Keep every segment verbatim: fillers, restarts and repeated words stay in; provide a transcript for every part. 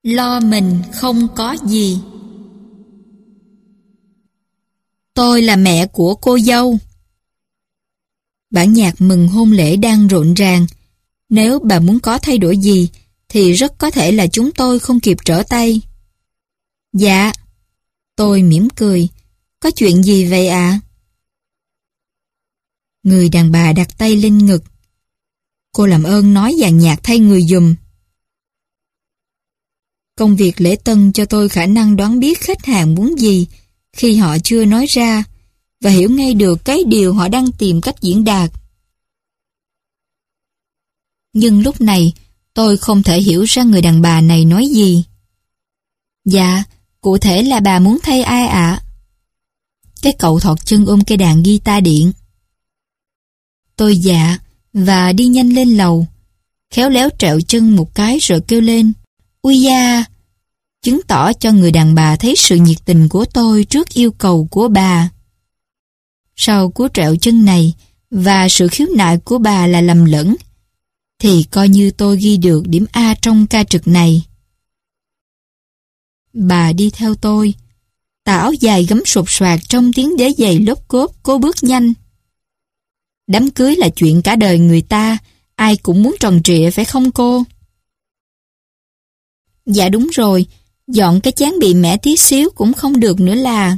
Lo mình không có gì. Tôi là mẹ của cô dâu. Bản nhạc mừng hôn lễ đang rộn ràng. Nếu bà muốn có thay đổi gì, thì rất có thể là chúng tôi không kịp trở tay. Dạ. Tôi mỉm cười. Có chuyện gì vậy ạ? Người đàn bà đặt tay lên ngực. Cô làm ơn nói dàn nhạc thay người giùm. Công việc lễ tân cho tôi khả năng đoán biết khách hàng muốn gì khi họ chưa nói ra và hiểu ngay được cái điều họ đang tìm cách diễn đạt. Nhưng lúc này tôi không thể hiểu ra người đàn bà này nói gì. Dạ, cụ thể là bà muốn thay ai ạ? Cái cậu thọt chân ôm cây đàn guitar điện. Tôi dạ và đi nhanh lên lầu, khéo léo trẹo chân một cái rồi kêu lên ui da, chứng tỏ cho người đàn bà thấy sự nhiệt tình của tôi trước yêu cầu của bà. Sau cú trẹo chân này và sự khiếu nại của bà là lầm lẫn, thì coi như tôi ghi được điểm A trong ca trực này. Bà đi theo tôi, tà áo dài gấm sột soạt trong tiếng đế giày lốp cốp, cố bước nhanh. Đám cưới là chuyện cả đời người ta, ai cũng muốn tròn trịa phải không cô? Dạ đúng rồi, dọn cái chán bị mẻ tí xíu cũng không được nữa là.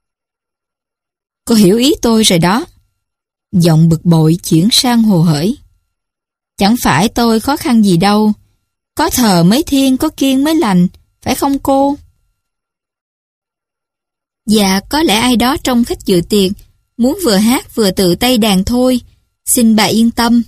Cô hiểu ý tôi rồi đó. Giọng bực bội chuyển sang hồ hởi. Chẳng phải tôi khó khăn gì đâu. Có thờ mới thiên, có kiêng mới lành, phải không cô? Dạ, có lẽ ai đó trong khách dự tiệc muốn vừa hát vừa tự tay đàn thôi. Xin bà yên tâm.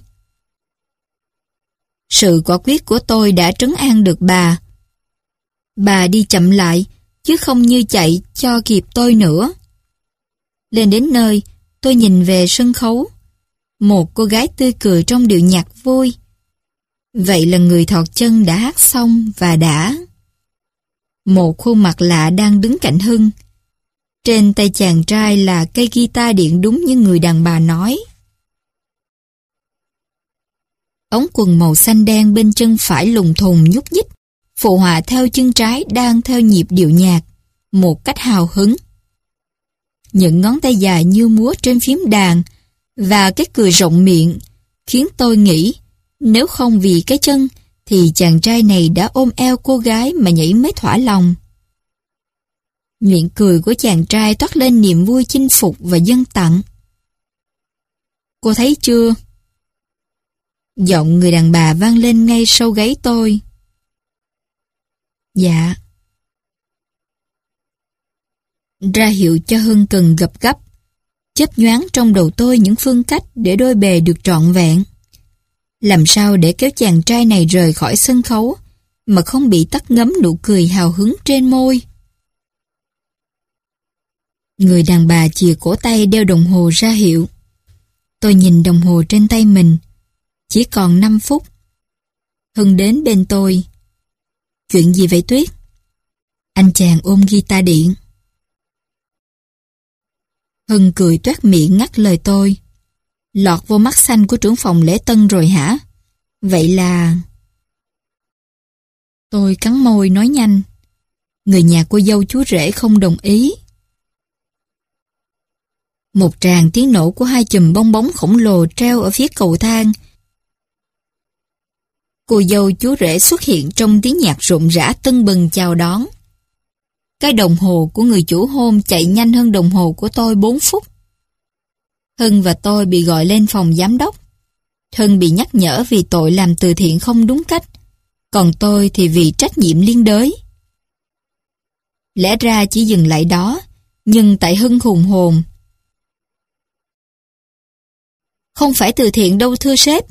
Sự quả quyết của tôi đã trấn an được bà. Bà đi chậm lại, chứ không như chạy cho kịp tôi nữa. Lên đến nơi, tôi nhìn về sân khấu. Một cô gái tươi cười trong điệu nhạc vui. Vậy là người thọt chân đã hát xong và đã. Một khuôn mặt lạ đang đứng cạnh Hưng. Trên tay chàng trai là cây guitar điện đúng như người đàn bà nói. Ống quần màu xanh đen bên chân phải lùng thùng nhúc nhích, phụ họa theo chân trái đang theo nhịp điệu nhạc, một cách hào hứng. Những ngón tay dài như múa trên phím đàn và cái cười rộng miệng khiến tôi nghĩ nếu không vì cái chân thì chàng trai này đã ôm eo cô gái mà nhảy mới thỏa lòng. Miệng cười của chàng trai toát lên niềm vui chinh phục và dâng tặng. Cô thấy chưa? Giọng người đàn bà vang lên ngay sau gáy tôi. Dạ. Ra hiệu cho Hưng cần gấp gấp. Chớp nhoáng trong đầu tôi những phương cách để đôi bề được trọn vẹn. Làm sao để kéo chàng trai này rời khỏi sân khấu mà không bị tắt ngấm nụ cười hào hứng trên môi. Người đàn bà chìa cổ tay đeo đồng hồ ra hiệu. Tôi nhìn đồng hồ trên tay mình. Chỉ còn năm phút. Hưng đến bên tôi. Chuyện gì vậy Tuyết? Anh chàng ôm guitar điện. Hưng cười toét miệng ngắt lời tôi. Lọt vô mắt xanh của trưởng phòng lễ tân rồi hả? Vậy là... Tôi cắn môi nói nhanh. Người nhà cô dâu chú rể không đồng ý. Một tràng tiếng nổ của hai chùm bong bóng khổng lồ treo ở phía cầu thang. Cô dâu chú rể xuất hiện trong tiếng nhạc rộn rã tưng bừng chào đón. Cái đồng hồ của người chủ hôn chạy nhanh hơn đồng hồ của tôi bốn phút. Hưng và tôi bị gọi lên phòng giám đốc. Hưng bị nhắc nhở vì tội làm từ thiện không đúng cách, còn tôi thì vì trách nhiệm liên đới. Lẽ ra chỉ dừng lại đó, nhưng tại Hưng hùng hồn. Không phải từ thiện đâu thưa sếp.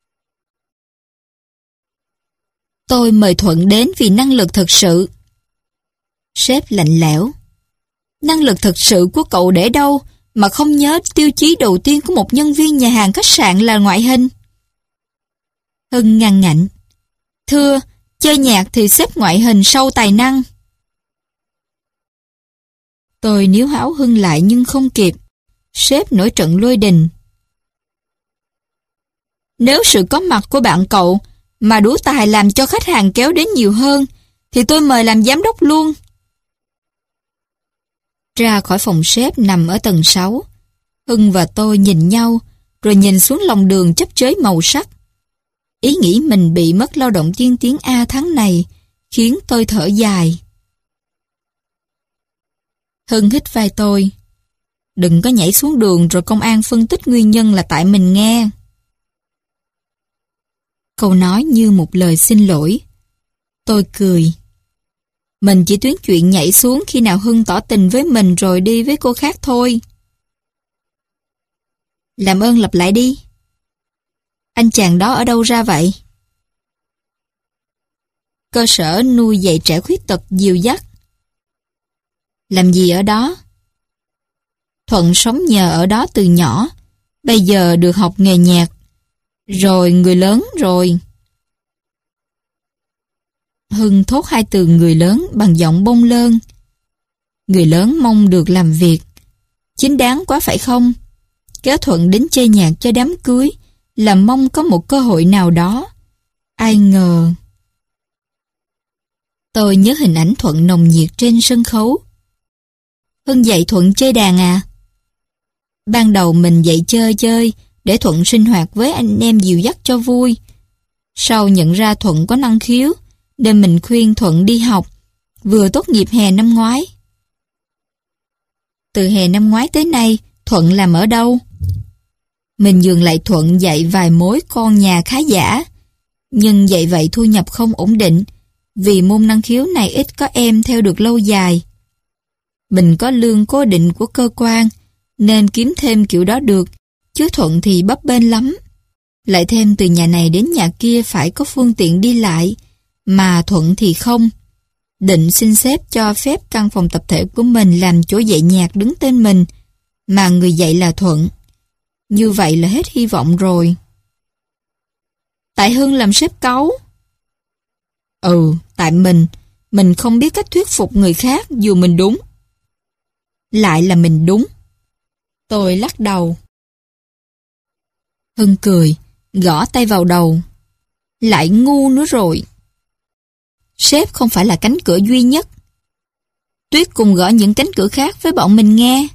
Tôi mời Thuận đến vì năng lực thực sự. Sếp lạnh lẽo. Năng lực thực sự của cậu để đâu mà không nhớ tiêu chí đầu tiên của một nhân viên nhà hàng khách sạn là ngoại hình? Hưng ngăn ngạnh. Thưa, chơi nhạc thì xếp ngoại hình sau tài năng. Tôi níu háo Hưng lại nhưng không kịp. Sếp nổi trận lôi đình. Nếu sự có mặt của bạn cậu mà đủ tài làm cho khách hàng kéo đến nhiều hơn, thì tôi mời làm giám đốc luôn. Ra khỏi phòng sếp nằm ở tầng sáu, Hưng và tôi nhìn nhau, rồi nhìn xuống lòng đường chấp chới màu sắc. Ý nghĩ mình bị mất lao động tiên tiến A tháng này khiến tôi thở dài. Hưng hít vai tôi. Đừng có nhảy xuống đường rồi công an phân tích nguyên nhân là tại mình nghe. Câu nói như một lời xin lỗi. Tôi cười. Mình chỉ tuyến chuyện nhảy xuống khi nào Hưng tỏ tình với mình rồi đi với cô khác thôi. Làm ơn lặp lại đi. Anh chàng đó ở đâu ra vậy? Cơ sở nuôi dạy trẻ khuyết tật dìu dắt. Làm gì ở đó? Thuận sống nhờ ở đó từ nhỏ, bây giờ được học nghề nhạc. Rồi người lớn rồi. Hưng thốt hai từ người lớn bằng giọng bông lơn. Người lớn mong được làm việc. Chính đáng quá phải không? Kéo Thuận đến chơi nhạc cho đám cưới là mong có một cơ hội nào đó. Ai ngờ. Tôi nhớ hình ảnh Thuận nồng nhiệt trên sân khấu. Hưng dạy Thuận chơi đàn à? Ban đầu mình dạy chơi chơi để Thuận sinh hoạt với anh em dìu dắt cho vui. Sau nhận ra Thuận có năng khiếu, nên mình khuyên Thuận đi học, vừa tốt nghiệp hè năm ngoái. Từ hè năm ngoái tới nay, Thuận làm ở đâu? Mình nhường lại Thuận dạy vài mối con nhà khá giả, nhưng dạy vậy thu nhập không ổn định, vì môn năng khiếu này ít có em theo được lâu dài. Mình có lương cố định của cơ quan, nên kiếm thêm kiểu đó được, chứ Thuận thì bấp bênh lắm. Lại thêm từ nhà này đến nhà kia phải có phương tiện đi lại, mà Thuận thì không. Định xin sếp cho phép căn phòng tập thể của mình làm chỗ dạy nhạc đứng tên mình, mà người dạy là Thuận. Như vậy là hết hy vọng rồi. Tại Hưng làm sếp cáu. Ừ, tại mình, mình không biết cách thuyết phục người khác dù mình đúng. Lại là mình đúng. Tôi lắc đầu. Hưng cười, gõ tay vào đầu. Lại ngu nữa rồi. Sếp không phải là cánh cửa duy nhất. Tuyết cùng gõ những cánh cửa khác với bọn mình nghe.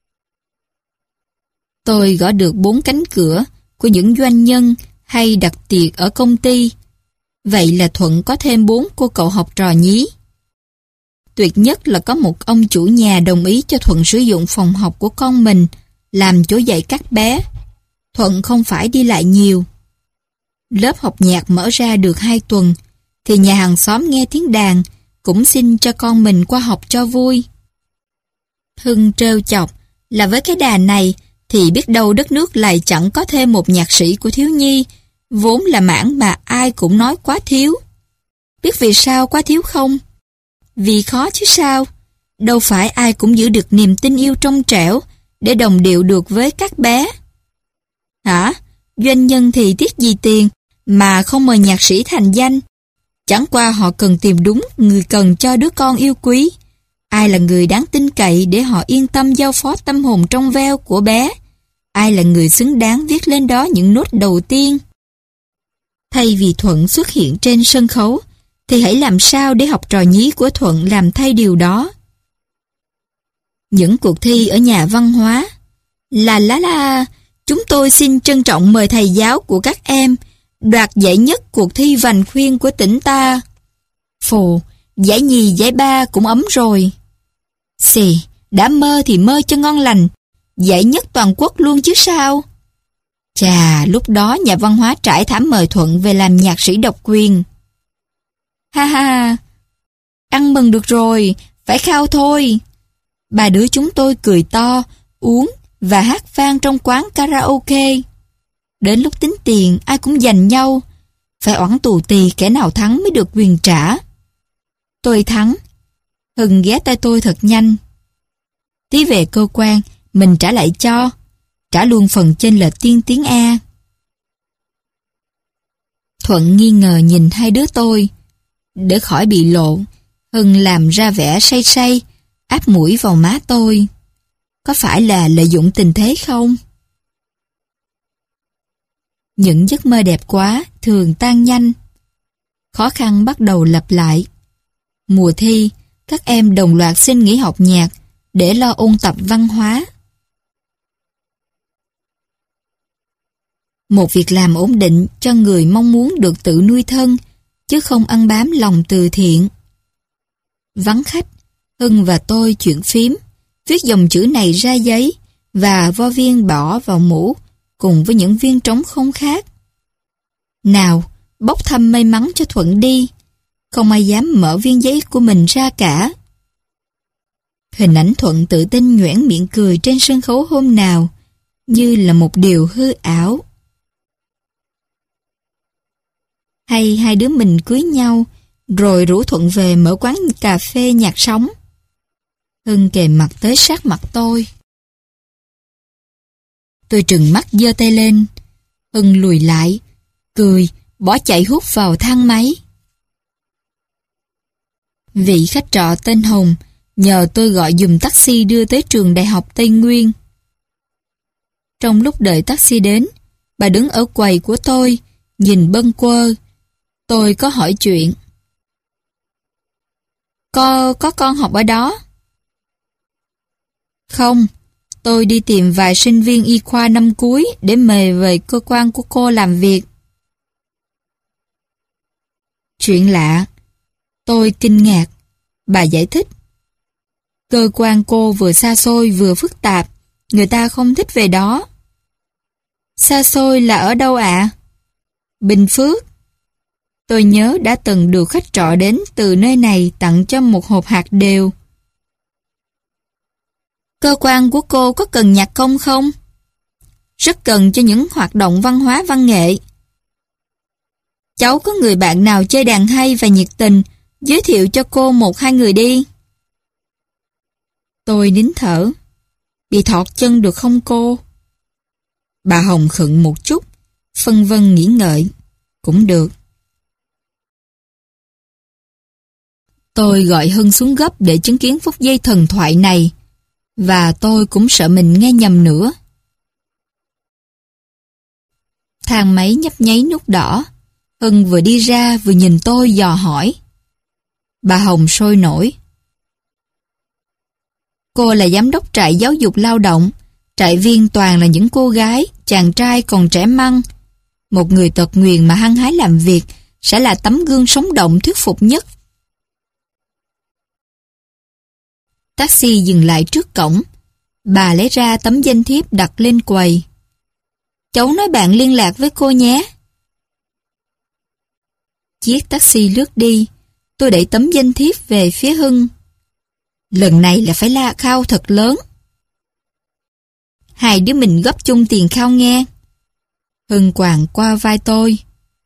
Tôi gõ được bốn cánh cửa của những doanh nhân hay đặt tiệc ở công ty. Vậy là Thuận có thêm bốn cô cậu học trò nhí. Tuyệt nhất là có một ông chủ nhà đồng ý cho Thuận sử dụng phòng học của con mình làm chỗ dạy các bé. Thuận không phải đi lại nhiều. Lớp học nhạc mở ra được hai tuần, thì nhà hàng xóm nghe tiếng đàn cũng xin cho con mình qua học cho vui. Hưng trêu chọc là với cái đàn này thì biết đâu đất nước lại chẳng có thêm một nhạc sĩ của thiếu nhi, vốn là mảng mà ai cũng nói quá thiếu. Biết vì sao quá thiếu không? Vì khó chứ sao. Đâu phải ai cũng giữ được niềm tin yêu trong trẻo để đồng điệu được với các bé. Hả? Doanh nhân thì tiếc gì tiền mà không mời nhạc sĩ thành danh. Chẳng qua họ cần tìm đúng người cần cho đứa con yêu quý. Ai là người đáng tin cậy để họ yên tâm giao phó tâm hồn trong veo của bé. Ai là người xứng đáng viết lên đó những nốt đầu tiên. Thay vì Thuận xuất hiện trên sân khấu, thì hãy làm sao để học trò nhí của Thuận làm thay điều đó. Những cuộc thi ở nhà văn hóa. Là lá la, chúng tôi xin trân trọng mời thầy giáo của các em đoạt giải nhất cuộc thi vành khuyên của tỉnh ta. Phù, giải nhì giải ba cũng ấm rồi. Xì, đã mơ thì mơ cho ngon lành, giải nhất toàn quốc luôn chứ sao. Chà, lúc đó nhà văn hóa trải thảm mời Thuận về làm nhạc sĩ độc quyền. Ha ha, ăn mừng được rồi, phải khao thôi. Ba đứa chúng tôi cười to, uống và hát vang trong quán karaoke. Đến lúc tính tiền ai cũng giành nhau, phải oẵn tù tì kẻ nào thắng mới được quyền trả. Tôi thắng. Hưng ghé tay tôi thật nhanh. Tí về cơ quan, mình trả lại cho. Trả luôn phần chênh lệch tiên tiến A. Thuận nghi ngờ nhìn hai đứa tôi. Để khỏi bị lộ, Hưng làm ra vẻ say say, áp mũi vào má tôi. Có phải là lợi dụng tình thế không? Những giấc mơ đẹp quá thường tan nhanh. Khó khăn bắt đầu lặp lại. Mùa thi, các em đồng loạt xin nghỉ học nhạc để lo ôn tập văn hóa. Một việc làm ổn định cho người mong muốn được tự nuôi thân, chứ không ăn bám lòng từ thiện. Vắng khách, Hưng và tôi chuyện phím, viết dòng chữ này ra giấy và vo viên bỏ vào mũ cùng với những viên trống không khác. Nào, bốc thăm may mắn cho Thuận đi, không ai dám mở viên giấy của mình ra cả. Hình ảnh Thuận tự tin nhoẻn miệng cười trên sân khấu hôm nào, như là một điều hư ảo. Hay hai đứa mình cưới nhau, rồi rủ Thuận về mở quán cà phê nhạc sống. Hưng kề mặt tới sát mặt tôi. Tôi trừng mắt giơ tay lên. Hưng lùi lại, cười, bỏ chạy hút vào thang máy. Vị khách trọ tên Hồng nhờ tôi gọi giùm taxi đưa tới trường Đại học Tây Nguyên. Trong lúc đợi taxi đến, bà đứng ở quầy của tôi, nhìn bâng quơ. Tôi có hỏi chuyện. Có, có con học ở đó? Không, tôi đi tìm vài sinh viên y khoa năm cuối để mời về cơ quan của cô làm việc. Chuyện lạ. Tôi kinh ngạc. Bà giải thích. Cơ quan cô vừa xa xôi vừa phức tạp, người ta không thích về đó. Xa xôi là ở đâu ạ? Bình Phước. Tôi nhớ đã từng được khách trọ đến từ nơi này tặng cho một hộp hạt điều. Cơ quan của cô có cần nhạc công không? Rất cần cho những hoạt động văn hóa văn nghệ. Cháu có người bạn nào chơi đàn hay và nhiệt tình, giới thiệu cho cô một hai người đi. Tôi nín thở. Bị thọt chân được không cô? Bà Hồng khựng một chút, phân vân nghĩ ngợi. Cũng được. Tôi gọi Hưng xuống gấp để chứng kiến phút giây thần thoại này, và tôi cũng sợ mình nghe nhầm nữa. Thang máy nhấp nháy nút đỏ. Hưng vừa đi ra vừa nhìn tôi dò hỏi. Bà Hồng sôi nổi. Cô là giám đốc trại giáo dục lao động. Trại viên toàn là những cô gái, chàng trai còn trẻ măng. Một người tật nguyền mà hăng hái làm việc sẽ là tấm gương sống động thuyết phục nhất. Taxi dừng lại trước cổng. Bà lấy ra tấm danh thiếp đặt lên quầy. Cháu nói bạn liên lạc với cô nhé. Chiếc taxi lướt đi. Tôi đẩy tấm danh thiếp về phía Hưng. Lần này là phải la khao thật lớn. Hai đứa mình góp chung tiền khao nghe. Hưng quàng qua vai tôi.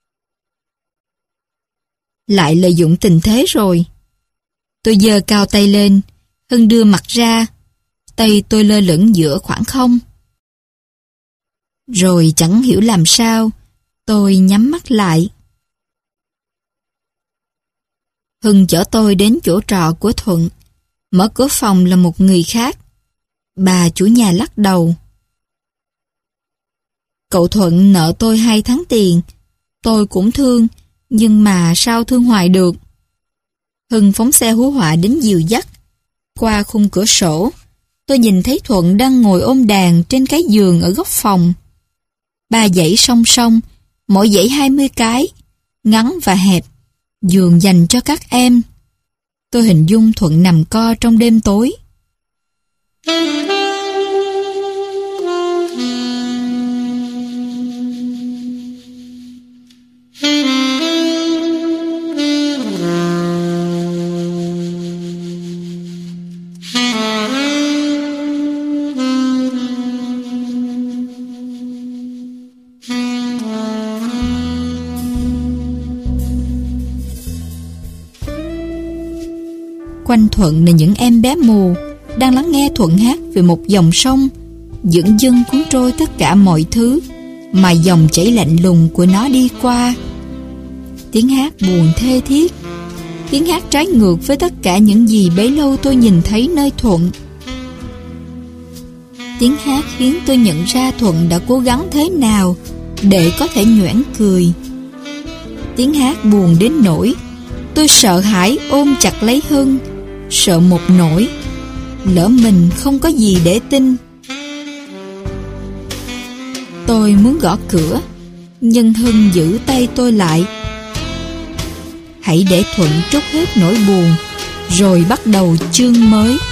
Lại lợi dụng tình thế rồi. Tôi giơ cao tay lên. Hưng đưa mặt ra. Tay tôi lơ lửng giữa khoảng không. Rồi chẳng hiểu làm sao, tôi nhắm mắt lại. Hưng chở tôi đến chỗ trọ của Thuận. Mở cửa phòng là một người khác. Bà chủ nhà lắc đầu. Cậu Thuận nợ tôi hai tháng tiền. Tôi cũng thương, nhưng mà sao thương hoài được. Hưng phóng xe hú họa đến dìu dắt. Qua khung cửa sổ, tôi nhìn thấy Thuận đang ngồi ôm đàn trên cái giường ở góc phòng. Ba dãy song song, mỗi dãy hai mươi cái, ngắn và hẹp, giường dành cho các em. Tôi hình dung Thuận nằm co trong đêm tối. Quanh Thuận là những em bé mù đang lắng nghe Thuận hát về một dòng sông dửng dưng cuốn trôi tất cả mọi thứ mà dòng chảy lạnh lùng của nó đi qua. Tiếng hát buồn thê thiết, tiếng hát trái ngược với tất cả những gì bấy lâu tôi nhìn thấy nơi Thuận. Tiếng hát khiến tôi nhận ra Thuận đã cố gắng thế nào để có thể nhoẻn cười. Tiếng hát buồn đến nỗi Tôi sợ hãi ôm chặt lấy Hưng, sợ một nỗi lỡ mình không có gì để tin. Tôi muốn gõ cửa, nhưng Hưng giữ tay tôi lại. Hãy để Thuận trút hết nỗi buồn, rồi bắt đầu chương mới.